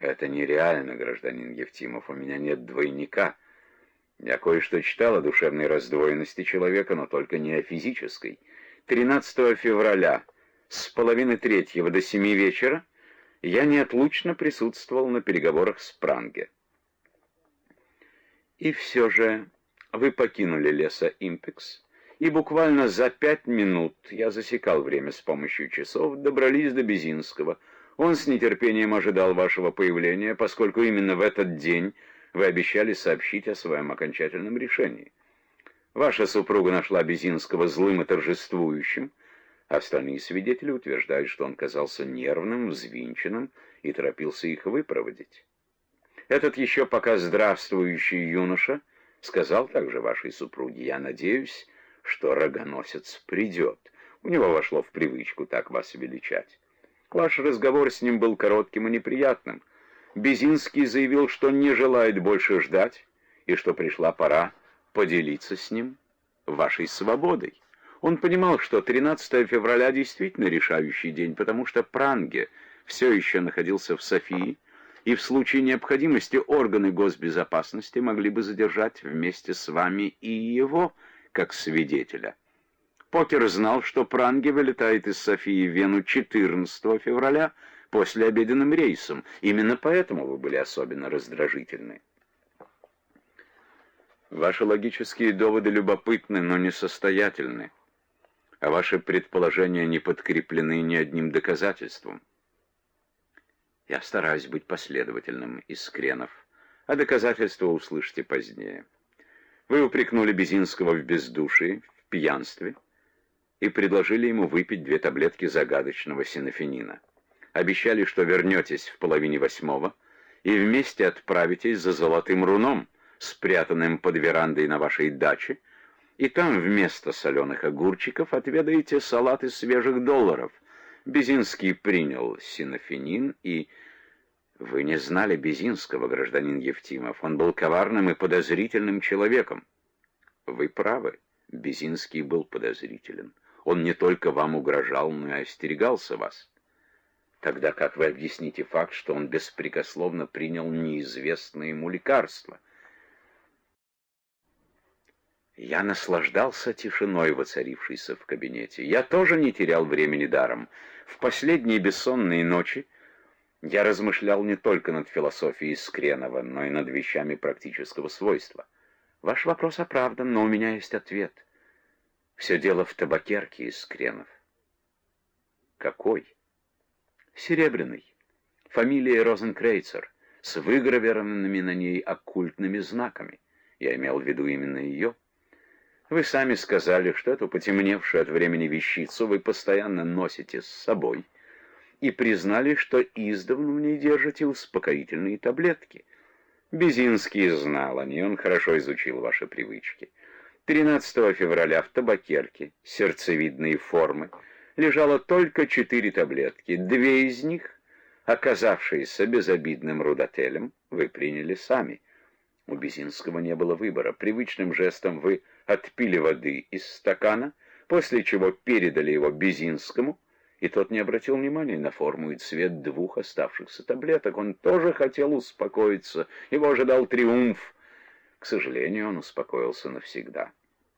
Это нереально, гражданин Евтимов, у меня нет двойника. Я кое-что читал о душевной раздвоенности человека, но только не о физической. 13 февраля с 2:30 до 7 вечера я неотлучно присутствовал на переговорах с Пранге. И все же вы покинули леса Импекс, и буквально за 5 минут, я засекал время с помощью часов, добрались до Безинского. Он с нетерпением ожидал вашего появления, поскольку именно в этот день вы обещали сообщить о своем окончательном решении. Ваша супруга нашла Безинского злым и торжествующим, а остальные свидетели утверждают, что он казался нервным, взвинченным и торопился их выпроводить. Этот еще пока здравствующий юноша сказал также вашей супруге: «Я надеюсь, что рогоносец придет». У него вошло в привычку так вас величать. Ваш разговор с ним был коротким и неприятным. Безинский заявил, что не желает больше ждать, и что пришла пора поделиться с ним вашей свободой. Он понимал, что 13 февраля действительно решающий день, потому что Пранге все еще находился в Софии, и в случае необходимости органы госбезопасности могли бы задержать вместе с вами и его, как свидетеля. Покер знал, что Пранге вылетает из Софии в Вену 14 февраля после обеденным рейсом. Именно поэтому вы были особенно раздражительны. Ваши логические доводы любопытны, но несостоятельны, а ваши предположения не подкреплены ни одним доказательством. Я стараюсь быть последовательным, Искренов, а доказательства услышите позднее. Вы упрекнули Безинского в бездушии, в пьянстве, и предложили ему выпить 2 таблетки загадочного синофенина. Обещали, что вернетесь в 7:30 и вместе отправитесь за золотым руном, спрятанным под верандой на вашей даче, и там вместо соленых огурчиков отведаете салат из свежих долларов. Безинский принял синофенин, и... Вы не знали Безинского, гражданин Евтимов. Он был коварным и подозрительным человеком. Вы правы, Безинский был подозрителен. Он не только вам угрожал, но и остерегался вас. Тогда как вы объясните факт, что он беспрекословно принял неизвестное ему лекарство? Я наслаждался тишиной, воцарившейся в кабинете. Я тоже не терял времени даром. В последние бессонные ночи я размышлял не только над философией Искренова, но и над вещами практического свойства. Ваш вопрос оправдан, но у меня есть ответ. Все дело в табакерке, Искренов. Какой? Серебряный. Фамилия Розенкрейцер, с выгравированными на ней оккультными знаками. Я имел в виду именно ее. Вы сами сказали, что эту потемневшую от времени вещицу вы постоянно носите с собой, и признали, что издавна в ней держите успокоительные таблетки. Безинский знал о ней, он хорошо изучил ваши привычки. 13 февраля в табакерке сердцевидной формы лежало только 4 таблетки. 2 из них, оказавшиеся безобидным рудотелем, вы приняли сами. У Безинского не было выбора. Привычным жестом вы отпили воды из стакана, после чего передали его Безинскому, и тот не обратил внимания на форму и цвет 2 оставшихся таблеток. Он тоже хотел успокоиться, его ожидал триумф. К сожалению, он успокоился навсегда.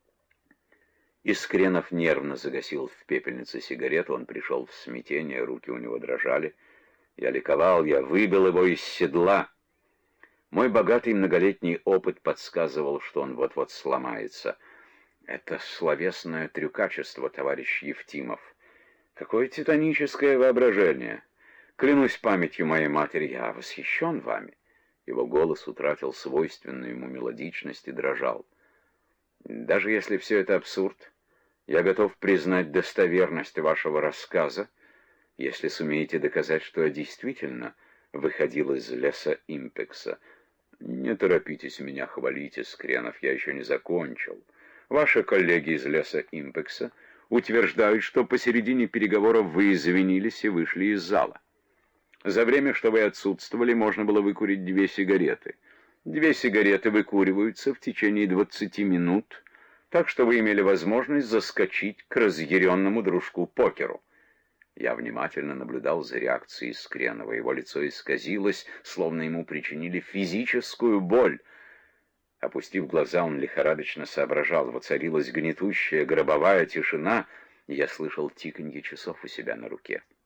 Искренов нервно загасил в пепельнице сигарету, он пришел в смятение, руки у него дрожали. Я ликовал, я выбил его из седла. Мой богатый многолетний опыт подсказывал, что он вот-вот сломается. Это словесное трюкачество, товарищ Евтимов. Какое титаническое воображение! Клянусь памятью моей матери, я восхищен вами. Его голос утратил свойственную ему мелодичность и дрожал. Даже если все это абсурд, я готов признать достоверность вашего рассказа, если сумеете доказать, что я действительно выходил из леса Импекса. Не торопитесь меня хвалить, Искренов, я еще не закончил. Ваши коллеги из леса Импекса утверждают, что посередине переговоров вы извинились и вышли из зала. За время, что вы отсутствовали, можно было выкурить 2 сигареты. 2 сигареты выкуриваются в течение 20 минут, так что вы имели возможность заскочить к разъяренному дружку Покеру. Я внимательно наблюдал за реакцией Скренова. Его лицо исказилось, словно ему причинили физическую боль. Опустив глаза, он лихорадочно соображал. Воцарилась гнетущая гробовая тишина, и я слышал тиканье часов у себя на руке.